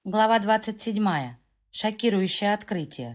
Глава 27. Шокирующее открытие.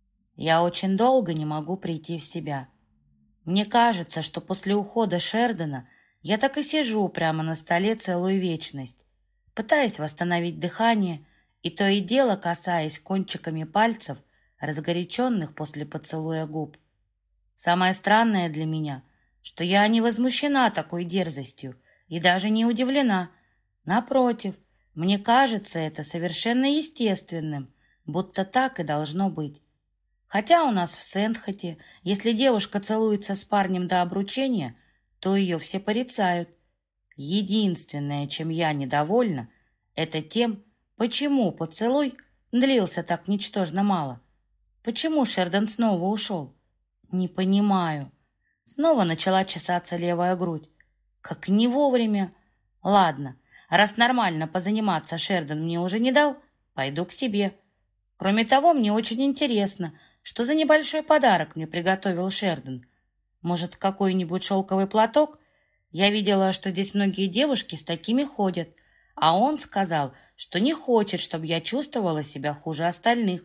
Я очень долго не могу прийти в себя. Мне кажется, что после ухода Шердона я так и сижу прямо на столе целую вечность, пытаясь восстановить дыхание и то и дело касаясь кончиками пальцев, разгоряченных после поцелуя губ. Самое странное для меня, что я не возмущена такой дерзостью и даже не удивлена. Напротив, мне кажется это совершенно естественным, будто так и должно быть. Хотя у нас в Сент-Хоте, если девушка целуется с парнем до обручения, то ее все порицают. Единственное, чем я недовольна, это тем, почему поцелуй длился так ничтожно мало. Почему Шердон снова ушел? Не понимаю. Снова начала чесаться левая грудь. Как не вовремя. Ладно, раз нормально позаниматься Шердон мне уже не дал, пойду к себе. Кроме того, мне очень интересно, что за небольшой подарок мне приготовил Шердон. Может, какой-нибудь шелковый платок? Я видела, что здесь многие девушки с такими ходят, а он сказал, что не хочет, чтобы я чувствовала себя хуже остальных.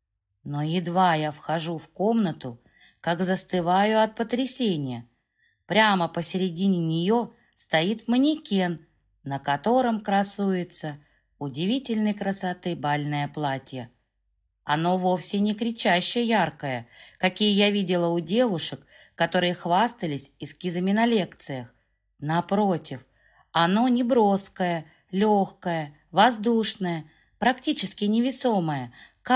Но едва я вхожу в комнату, как застываю от потрясения. Прямо посередине нее стоит манекен, на котором красуется удивительной красоты бальное платье. Оно вовсе не кричаще яркое, какие я видела у девушек, которые хвастались эскизами на лекциях. Напротив, оно не броское, легкое, воздушное, практически невесомое,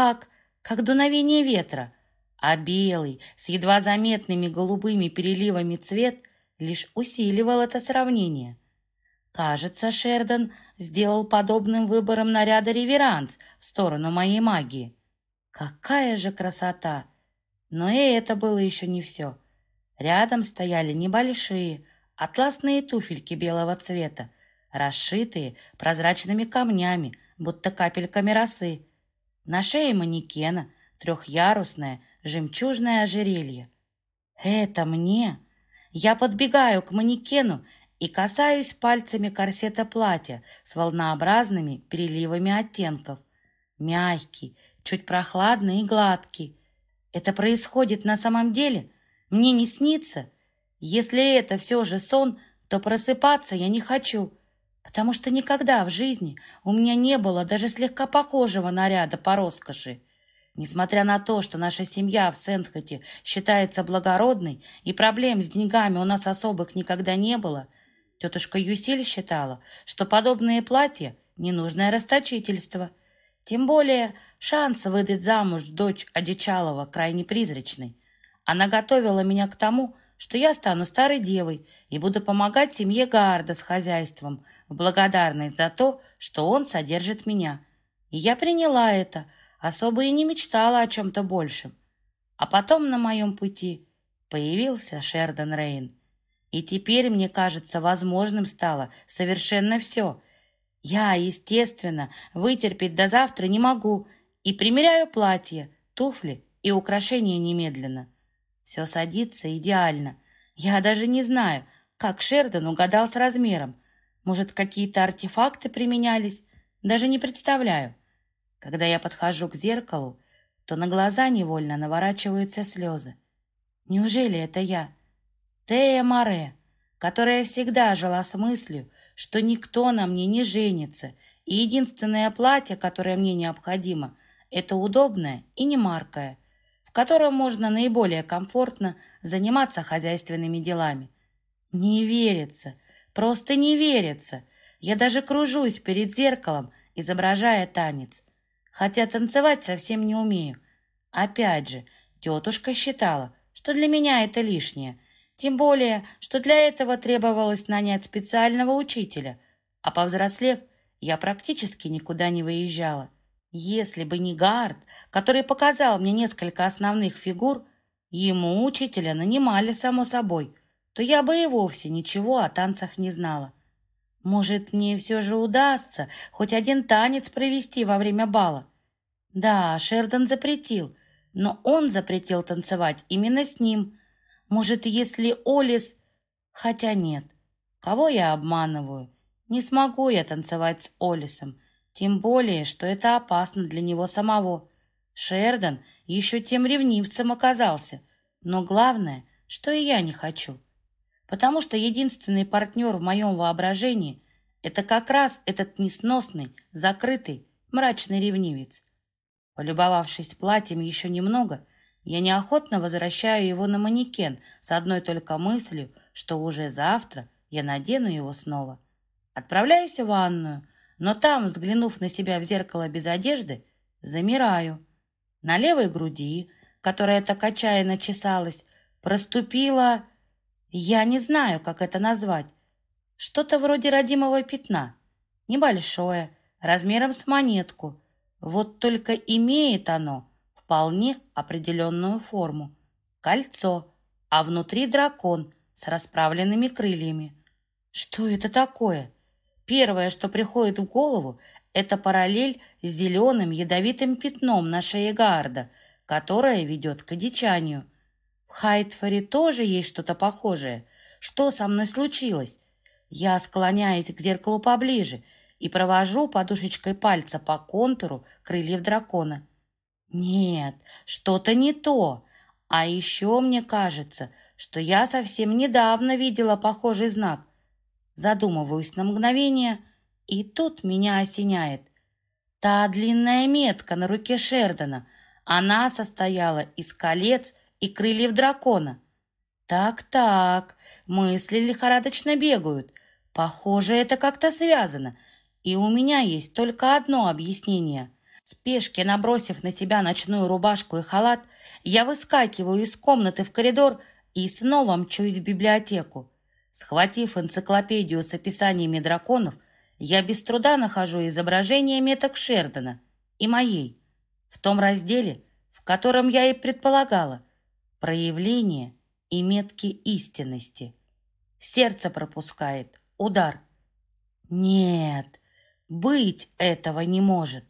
как дуновение ветра, а белый, с едва заметными голубыми переливами цвет лишь усиливал это сравнение. Кажется, Шердон сделал подобным выбором наряда реверанс в сторону моей магии. Какая же красота! Но и это было еще не все. Рядом стояли небольшие атласные туфельки белого цвета, расшитые прозрачными камнями, будто капельками росы. На шее манекена трехъярусное жемчужное ожерелье. Это мне? Я подбегаю к манекену и касаюсь пальцами корсета платья с волнообразными переливами оттенков. Мягкий, чуть прохладный и гладкий. Это происходит на самом деле? Мне не снится? Если это все же сон, то просыпаться я не хочу, потому что никогда в жизни у меня не было даже слегка похожего наряда по роскоши. Несмотря на то, что наша семья в Сент-Хоте считается благородной и проблем с деньгами у нас особых никогда не было, тетушка Юсиль считала, что подобные платья — ненужное расточительство. Тем более шанс выдать замуж дочь одичалого крайне призрачный. Она готовила меня к тому, что я стану старой девой и буду помогать семье Гарда с хозяйством в благодарность за то, что он содержит меня. И я приняла это, особо и не мечтала о чем-то большем. А потом на моем пути появился Шердон Рейн. И теперь мне кажется, возможным стало совершенно все. Я, естественно, вытерпеть до завтра не могу и примеряю платье, туфли и украшения немедленно. Все садится идеально. Я даже не знаю, как Шердон угадал с размером. Может, какие-то артефакты применялись? Даже не представляю. Когда я подхожу к зеркалу, то на глаза невольно наворачиваются слезы. Неужели это я, Тея Море, которая всегда жила с мыслью, что никто на мне не женится, и единственное платье, которое мне необходимо, это удобное и немаркое, в котором можно наиболее комфортно заниматься хозяйственными делами? Не верится, просто не верится. Я даже кружусь перед зеркалом, изображая танец. Хотя танцевать совсем не умею. Опять же, тетушка считала, что для меня это лишнее. Тем более, что для этого требовалось нанять специального учителя. А повзрослев, я практически никуда не выезжала. Если бы не Гард, который показал мне несколько основных фигур, ему учителя нанимали, само собой, то я бы и вовсе ничего о танцах не знала. Может, мне все же удастся хоть один танец провести во время бала? Да, Шердон запретил, но он запретил танцевать именно с ним. Может, если Олис... Хотя нет, кого я обманываю? Не смогу я танцевать с Олисом, Тем более, что это опасно для него самого. Шердон еще тем ревнивцем оказался. Но главное, что и я не хочу. Потому что единственный партнер в моем воображении — это как раз этот несносный, закрытый, мрачный ревнивец. Полюбовавшись платьем еще немного, я неохотно возвращаю его на манекен с одной только мыслью, что уже завтра я надену его снова. Отправляюсь в ванную, но там, взглянув на себя в зеркало без одежды, замираю. На левой груди, которая так отчаянно чесалась, проступила... Я не знаю, как это назвать. Что-то вроде родимого пятна. Небольшое, размером с монетку. Вот только имеет оно вполне определенную форму. Кольцо, а внутри дракон с расправленными крыльями. Что это такое? Первое, что приходит в голову, это параллель с зеленым ядовитым пятном на шее Гарда, которое ведет к одичанию. В Хайтфоре тоже есть что-то похожее. Что со мной случилось? Я склоняюсь к зеркалу поближе и провожу подушечкой пальца по контуру крыльев дракона. Нет, что-то не то. А еще мне кажется, что я совсем недавно видела похожий знак. Задумываюсь на мгновение, и тут меня осеняет. Та длинная метка на руке Шердона, она состояла из колец и крыльев дракона. Так, мысли лихорадочно бегают. Похоже, это как-то связано. И у меня есть только одно объяснение. В спешке, набросив на себя ночную рубашку и халат, я выскакиваю из комнаты в коридор и снова мчусь в библиотеку. Схватив энциклопедию с описаниями драконов, я без труда нахожу изображение меток Шердона и моей, в том разделе, в котором я и предполагала, проявление и метки истинности. Сердце пропускает удар. Нет, быть этого не может.